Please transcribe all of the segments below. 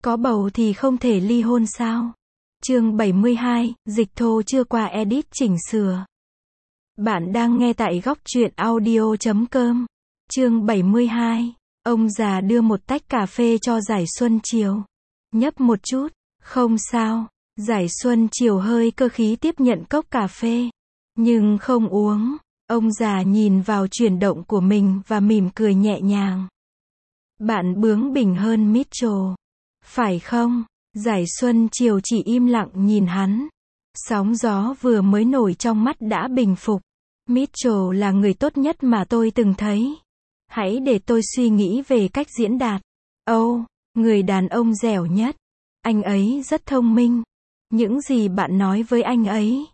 Có bầu thì không thể ly hôn sao? Chương 72, dịch thô chưa qua edit chỉnh sửa. Bạn đang nghe tại góc truyện audio.com. Chương 72, ông già đưa một tách cà phê cho Giải Xuân Chiều. Nhấp một chút, không sao. Giải Xuân Chiều hơi cơ khí tiếp nhận cốc cà phê, nhưng không uống. Ông già nhìn vào chuyển động của mình và mỉm cười nhẹ nhàng. Bạn bướng bỉnh hơn Mitchell, phải không? Giải Xuân Chiều chỉ im lặng nhìn hắn. Sóng gió vừa mới nổi trong mắt đã bình phục. Mitchell là người tốt nhất mà tôi từng thấy. Hãy để tôi suy nghĩ về cách diễn đạt. Người đàn ông dẻo nhất. Anh ấy rất thông minh. Những gì bạn nói với anh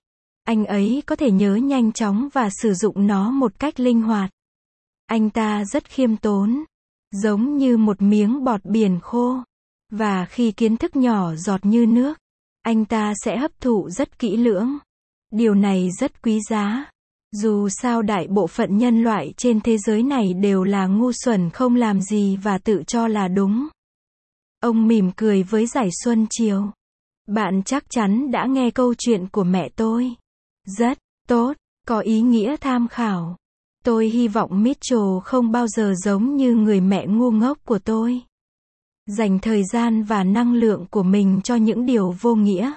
ấy có thể nhớ nhanh chóng và sử dụng nó một cách linh hoạt. Anh ta rất khiêm tốn, giống như một miếng bọt biển khô. Và khi kiến thức nhỏ giọt như nước, anh ta sẽ hấp thụ rất kỹ lưỡng. Điều này rất quý giá. Dù sao đại bộ phận nhân loại trên thế giới này đều là ngu xuẩn không làm gì và tự cho là đúng. Ông mỉm cười với Giải Xuân Chiều. Bạn chắc chắn đã nghe câu chuyện của mẹ tôi. Rất tốt, có ý nghĩa tham khảo. Tôi hy vọng Mitchell không bao giờ giống như người mẹ ngu ngốc của tôi. Dành thời gian và năng lượng của mình cho những điều vô nghĩa.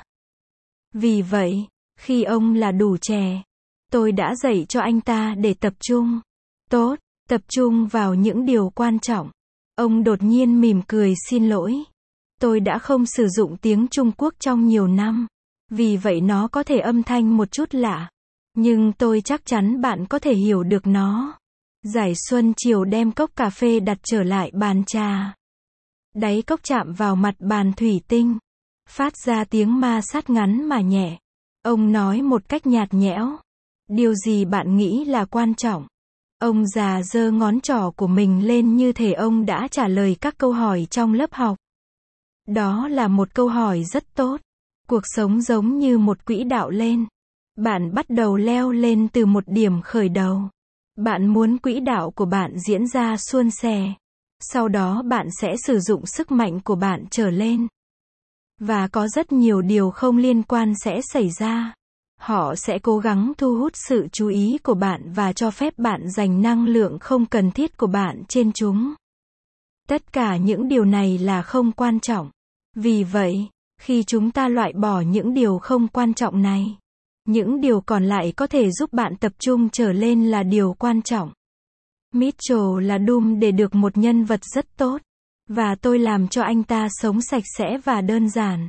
Vì vậy, khi ông là đủ trẻ, tôi đã dạy cho anh ta để tập trung. Tốt, tập trung vào những điều quan trọng. Ông đột nhiên mỉm cười xin lỗi. Tôi đã không sử dụng tiếng Trung Quốc trong nhiều năm. Vì vậy nó có thể âm thanh một chút lạ. Nhưng tôi chắc chắn bạn có thể hiểu được nó. Giải Xuân Chiều đem cốc cà phê đặt trở lại bàn trà. Đáy cốc chạm vào mặt bàn thủy tinh. Phát ra tiếng ma sát ngắn mà nhẹ. Ông nói một cách nhạt nhẽo. Điều gì bạn nghĩ là quan trọng? Ông già giơ ngón trỏ của mình lên như thể ông đã trả lời các câu hỏi trong lớp học. Đó là một câu hỏi rất tốt. Cuộc sống giống như một quỹ đạo lên. Bạn bắt đầu leo lên từ một điểm khởi đầu. Bạn muốn quỹ đạo của bạn diễn ra suôn sẻ. Sau đó bạn sẽ sử dụng sức mạnh của bạn trở lên. Và có rất nhiều điều không liên quan sẽ xảy ra. Họ sẽ cố gắng thu hút sự chú ý của bạn và cho phép bạn dành năng lượng không cần thiết của bạn trên chúng. Tất cả những điều này là không quan trọng. Vì vậy, khi chúng ta loại bỏ những điều không quan trọng này, những điều còn lại có thể giúp bạn tập trung trở lên là điều quan trọng. Mitchell là Doom để được một nhân vật rất tốt. Và tôi làm cho anh ta sống sạch sẽ và đơn giản.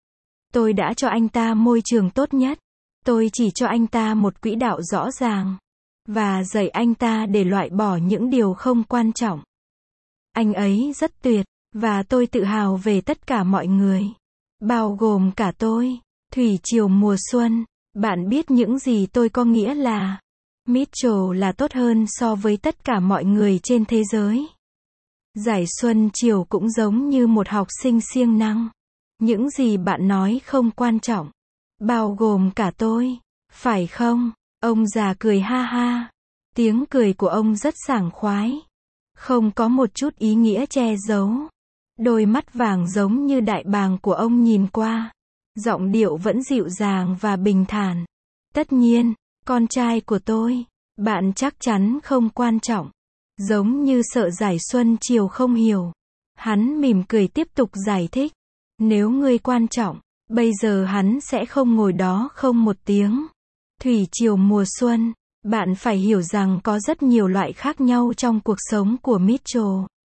Tôi đã cho anh ta môi trường tốt nhất. Tôi chỉ cho anh ta một quỹ đạo rõ ràng. Và dạy anh ta để loại bỏ những điều không quan trọng. Anh ấy rất tuyệt. Và tôi tự hào về tất cả mọi người. Bao gồm cả tôi. Thủy triều mùa xuân. Bạn biết những gì tôi có nghĩa là. Mitchell là tốt hơn so với tất cả mọi người trên thế giới. Giải Xuân Chiều cũng giống như một học sinh siêng năng. Những gì bạn nói không quan trọng. Bao gồm cả tôi. Phải không? Ông già cười ha ha. Tiếng cười của ông rất sảng khoái. Không có một chút ý nghĩa che giấu. Đôi mắt vàng giống như đại bàng của ông nhìn qua. Giọng điệu vẫn dịu dàng và bình thản. Tất nhiên, con trai của tôi. Bạn chắc chắn không quan trọng. Giống như sợ Giải Xuân Chiều không hiểu. Hắn mỉm cười tiếp tục giải thích. Nếu ngươi quan trọng, bây giờ hắn sẽ không ngồi đó không một tiếng. Thủy triều mùa xuân, bạn phải hiểu rằng có rất nhiều loại khác nhau trong cuộc sống của Mitchell.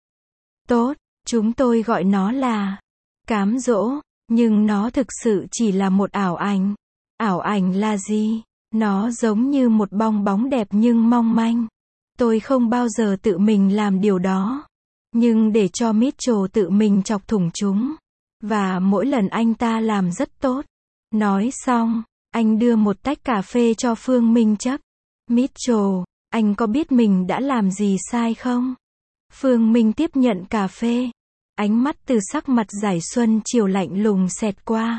Tốt, chúng tôi gọi nó là cám dỗ, nhưng nó thực sự chỉ là một ảo ảnh. Ảo ảnh là gì? Nó giống như một bong bóng đẹp nhưng mong manh. Tôi không bao giờ tự mình làm điều đó. Nhưng để cho Mitchell tự mình chọc thủng chúng. Và mỗi lần anh ta làm rất tốt. Nói xong, anh đưa một tách cà phê cho Phương Minh Chấp. Mitchell, anh có biết mình đã làm gì sai không? Phương Minh tiếp nhận cà phê. Ánh mắt từ sắc mặt Giải Xuân Chiều lạnh lùng xẹt qua.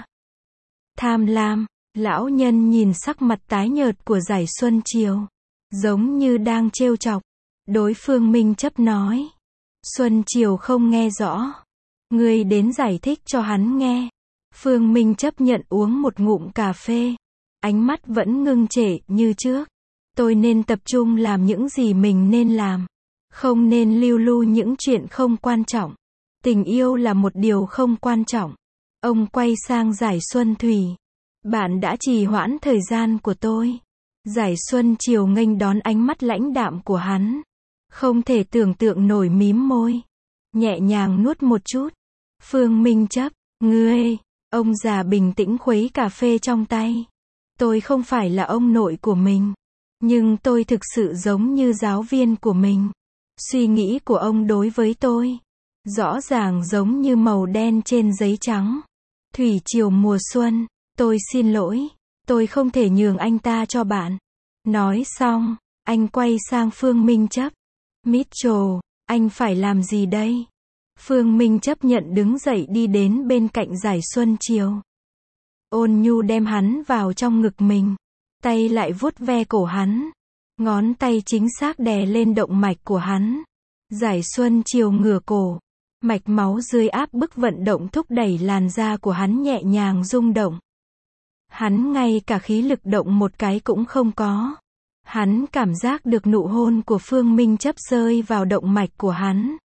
Tham lam, lão nhân nhìn sắc mặt tái nhợt của Giải Xuân Chiều. Giống như đang trêu chọc. Đối Phương Minh Chấp nói. Xuân Chiều không nghe rõ. Ngươi đến giải thích cho hắn nghe. Phương Minh chấp nhận uống một ngụm cà phê. Ánh mắt vẫn ngưng trệ như trước. Tôi nên tập trung làm những gì mình nên làm. Không nên lưu lu những chuyện không quan trọng. Tình yêu là một điều không quan trọng. Ông quay sang Giải Xuân Thủy. Bạn đã trì hoãn thời gian của tôi. Giải Xuân Chiều nghênh đón ánh mắt lãnh đạm của hắn. Không thể tưởng tượng nổi, mím môi. Nhẹ nhàng nuốt một chút. Phương Minh chấp, ngươi. Ông già bình tĩnh khuấy cà phê trong tay. Tôi không phải là ông nội của mình. Nhưng tôi thực sự giống như giáo viên của mình. Suy nghĩ của ông đối với tôi rõ ràng giống như màu đen trên giấy trắng. Thủy triều mùa xuân. Tôi xin lỗi. Tôi không thể nhường anh ta cho bạn. Nói xong, anh quay sang Phương Minh chấp. Mitchell, anh phải làm gì đây? Phương Minh chấp nhận đứng dậy đi đến bên cạnh Giải Xuân Chiều. Ôn nhu đem hắn vào trong ngực mình. Tay lại vuốt ve cổ hắn. Ngón tay chính xác đè lên động mạch của hắn. Giải Xuân Chiều ngửa cổ. Mạch máu dưới áp bức vận động thúc đẩy làn da của hắn nhẹ nhàng rung động. Hắn ngay cả khí lực động một cái cũng không có. Hắn cảm giác được nụ hôn của Phương Minh chấp rơi vào động mạch của hắn.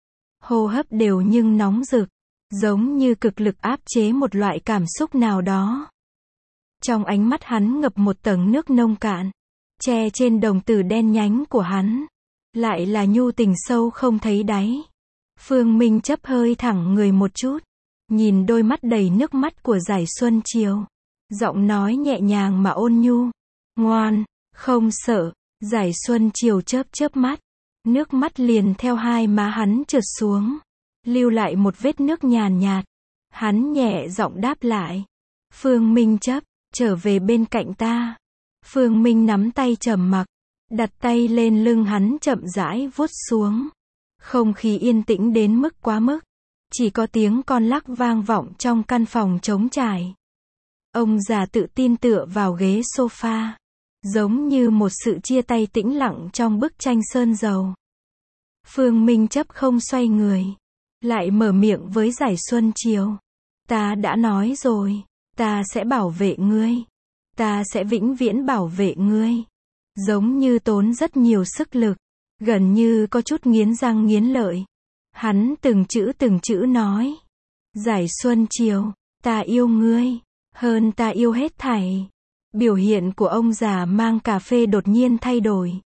Hô hấp đều nhưng nóng rực, giống như cực lực áp chế một loại cảm xúc nào đó. Trong ánh mắt hắn ngập một tầng nước nông cạn, che trên đồng tử đen nhánh của hắn, lại là nhu tình sâu không thấy đáy. Phương Minh chấp hơi thẳng người một chút, nhìn đôi mắt đầy nước mắt của Giải Xuân Chiều. Giọng nói nhẹ nhàng mà ôn nhu. Ngoan, không sợ. Giải Xuân Chiều chớp chớp mắt. Nước mắt liền theo hai má hắn trượt xuống. Lưu lại một vết nước nhàn nhạt. Hắn nhẹ giọng đáp lại. Phương Minh chấp, trở về bên cạnh ta. Phương Minh nắm tay trầm mặc. Đặt tay lên lưng hắn chậm rãi vuốt xuống. Không khí yên tĩnh đến mức quá mức. Chỉ có tiếng con lắc vang vọng trong căn phòng trống trải. Ông già tự tin tựa vào ghế sofa. Giống như một sự chia tay tĩnh lặng trong bức tranh sơn dầu. Phương Minh chấp không xoay người. Lại mở miệng với Giải Xuân Chiều. Ta đã nói rồi. Ta sẽ bảo vệ ngươi. Ta sẽ vĩnh viễn bảo vệ ngươi. Giống như tốn rất nhiều sức lực. Gần như có chút nghiến răng nghiến lợi. Hắn từng chữ nói. Giải Xuân Chiều, ta yêu ngươi. Hơn ta yêu hết thảy. Biểu hiện của ông già mang cà phê đột nhiên thay đổi.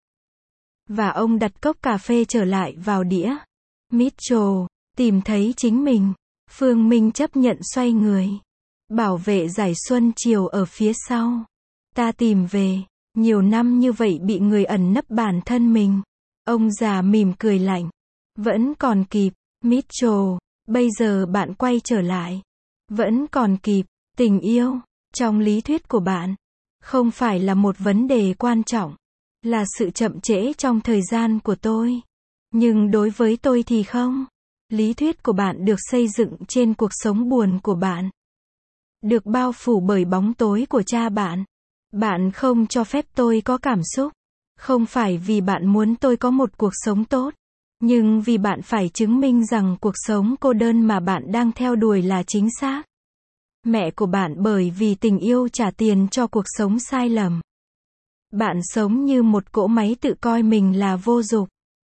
Và ông đặt cốc cà phê trở lại vào đĩa. Mitchell, tìm thấy chính mình. Phương Minh chấp nhận xoay người. Bảo vệ Giải Xuân Chiều ở phía sau. Ta tìm về. Nhiều năm như vậy bị người ẩn nấp bản thân mình. Ông già mỉm cười lạnh. Vẫn còn kịp, Mitchell. Bây giờ bạn quay trở lại. Vẫn còn kịp. Tình yêu, trong lý thuyết của bạn, không phải là một vấn đề quan trọng. Là sự chậm trễ trong thời gian của tôi. Nhưng đối với tôi thì không. Lý thuyết của bạn được xây dựng trên cuộc sống buồn của bạn. Được bao phủ bởi bóng tối của cha bạn. Bạn không cho phép tôi có cảm xúc. Không phải vì bạn muốn tôi có một cuộc sống tốt. Nhưng vì bạn phải chứng minh rằng cuộc sống cô đơn mà bạn đang theo đuổi là chính xác. Mẹ của bạn bởi vì tình yêu trả tiền cho cuộc sống sai lầm. Bạn sống như một cỗ máy tự coi mình là vô dụng.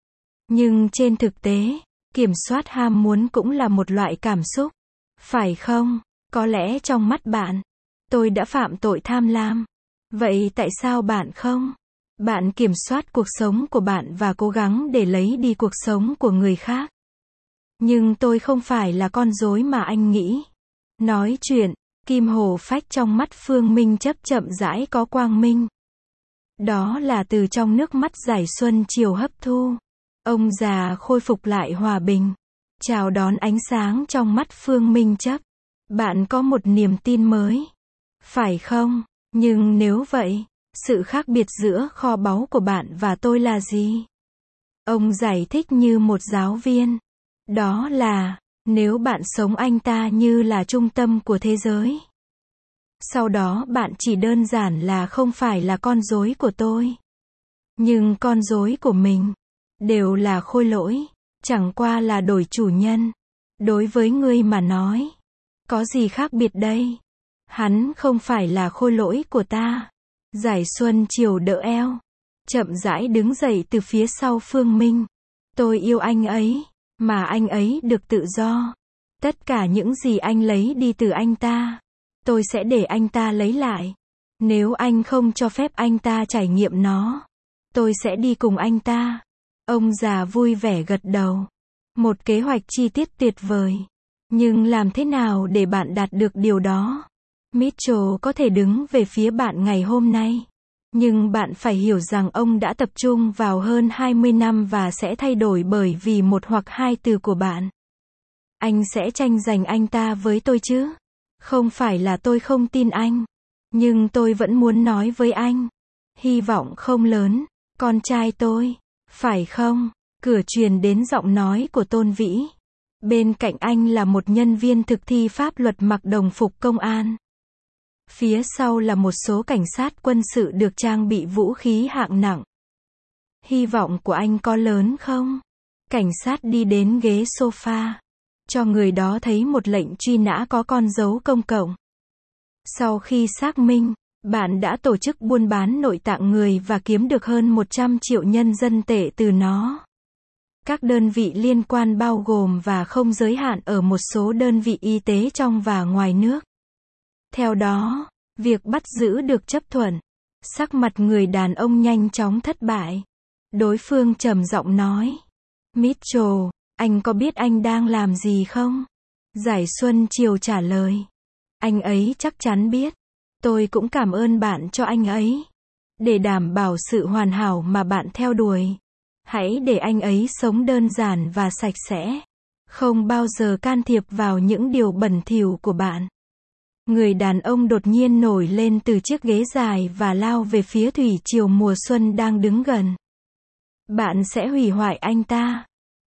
Nhưng trên thực tế, kiểm soát ham muốn cũng là một loại cảm xúc. Phải không? Có lẽ trong mắt bạn, tôi đã phạm tội tham lam. Vậy tại sao bạn không? Bạn kiểm soát cuộc sống của bạn và cố gắng để lấy đi cuộc sống của người khác. Nhưng tôi không phải là con rối mà anh nghĩ. Nói chuyện, kim hồ phách trong mắt Phương Minh chấp chậm rãi có quang minh. Đó là từ trong nước mắt Giải Xuân Chiều hấp thu. Ông già khôi phục lại hòa bình. Chào đón ánh sáng trong mắt Phương Minh chấp. Bạn có một niềm tin mới. Phải không? Nhưng nếu vậy, sự khác biệt giữa kho báu của bạn và tôi là gì? Ông giải thích như một giáo viên. Đó là, nếu bạn sống anh ta như là trung tâm của thế giới. Sau đó bạn chỉ đơn giản là không phải là con rối của tôi. Nhưng con rối của mình. Đều là khôi lỗi. Chẳng qua là đổi chủ nhân. Đối với ngươi mà nói, có gì khác biệt đây? Hắn không phải là khôi lỗi của ta. Giải Xuân Chiều đỡ eo, chậm rãi đứng dậy từ phía sau Phương Minh. Tôi yêu anh ấy, mà anh ấy được tự do. Tất cả những gì anh lấy đi từ anh ta, tôi sẽ để anh ta lấy lại. Nếu anh không cho phép anh ta trải nghiệm nó, tôi sẽ đi cùng anh ta. Ông già vui vẻ gật đầu. Một kế hoạch chi tiết tuyệt vời. Nhưng làm thế nào để bạn đạt được điều đó? Mitchell có thể đứng về phía bạn ngày hôm nay. Nhưng bạn phải hiểu rằng ông đã tập trung vào hơn 20 năm và sẽ thay đổi bởi vì một hoặc hai từ của bạn. Anh sẽ tranh giành anh ta với tôi chứ? Không phải là tôi không tin anh. Nhưng tôi vẫn muốn nói với anh. Hy vọng không lớn. Con trai tôi. Phải không? Cửa truyền đến giọng nói của Tôn Vĩ. Bên cạnh anh là một nhân viên thực thi pháp luật mặc đồng phục công an. Phía sau là một số cảnh sát quân sự được trang bị vũ khí hạng nặng. Hy vọng của anh có lớn không? Cảnh sát đi đến ghế sofa. Cho người đó thấy một lệnh truy nã có con dấu công cộng. Sau khi xác minh, bạn đã tổ chức buôn bán nội tạng người và kiếm được hơn 100 triệu nhân dân tệ từ nó. Các đơn vị liên quan bao gồm và không giới hạn ở một số đơn vị y tế trong và ngoài nước. Theo đó, việc bắt giữ được chấp thuận. Sắc mặt người đàn ông nhanh chóng thất bại. Đối phương trầm giọng nói. Mitchell, anh có biết anh đang làm gì không? Giải Xuân Chiều trả lời. Anh ấy chắc chắn biết. Tôi cũng cảm ơn bạn cho anh ấy. Để đảm bảo sự hoàn hảo mà bạn theo đuổi, hãy để anh ấy sống đơn giản và sạch sẽ. Không bao giờ can thiệp vào những điều bẩn thỉu của bạn. Người đàn ông đột nhiên nổi lên từ chiếc ghế dài và lao về phía thủy triều mùa xuân đang đứng gần. Bạn sẽ hủy hoại anh ta.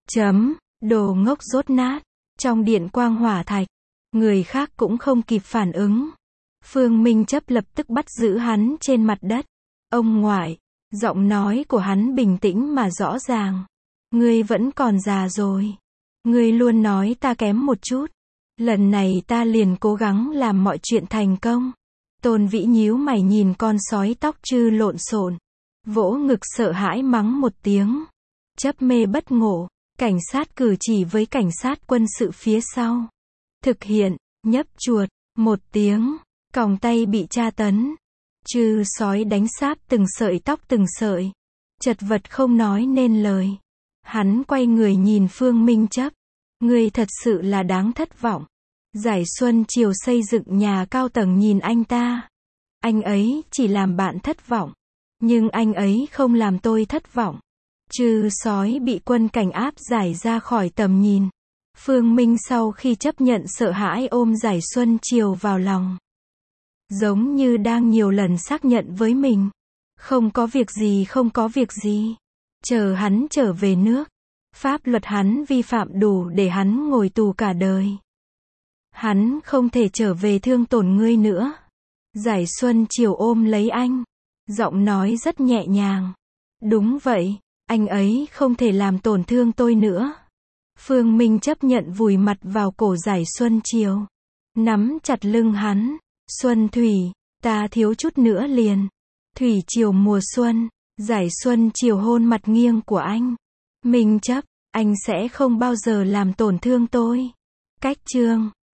Đồ ngốc dốt nát. Trong điện quang hỏa thạch, người khác cũng không kịp phản ứng. Phương Minh Chấp lập tức bắt giữ hắn trên mặt đất. Ông ngoại, giọng nói của hắn bình tĩnh mà rõ ràng. Ngươi vẫn còn già rồi. Ngươi luôn nói ta kém một chút. Lần này ta liền cố gắng làm mọi chuyện thành công. Tôn Vĩ nhíu mày nhìn con sói tóc trư lộn xộn. Vỗ ngực sợ hãi mắng một tiếng. Chấp mê bất ngộ. Cảnh sát cử chỉ với cảnh sát quân sự phía sau. Thực hiện, nhấp chuột, một tiếng. Còng tay bị tra tấn. Trư sói đánh sáp từng sợi tóc từng sợi. Chật vật không nói nên lời. Hắn quay người nhìn Phương Minh Chấp. Ngươi thật sự là đáng thất vọng. Giải Xuân Chiều xây dựng nhà cao tầng nhìn anh ta. Anh ấy chỉ làm bạn thất vọng. Nhưng anh ấy không làm tôi thất vọng. Trư sói bị quân cảnh áp giải ra khỏi tầm nhìn. Phương Minh sau khi chấp nhận sợ hãi ôm Giải Xuân Chiều vào lòng. Giống như đang nhiều lần xác nhận với mình. Không có việc gì, không có việc gì. Chờ hắn trở về nước. Pháp luật hắn vi phạm đủ để hắn ngồi tù cả đời. Hắn không thể trở về thương tổn ngươi nữa. Giải Xuân Chiều ôm lấy anh. Giọng nói rất nhẹ nhàng. Đúng vậy, anh ấy không thể làm tổn thương tôi nữa. Phương Minh chấp nhận vùi mặt vào cổ Giải Xuân Chiều. Nắm chặt lưng hắn. Xuân Thủy, ta thiếu chút nữa liền. Thủy chiều mùa xuân. Giải Xuân Chiều hôn mặt nghiêng của anh. Minh Chấp, anh sẽ không bao giờ làm tổn thương tôi. Cách chương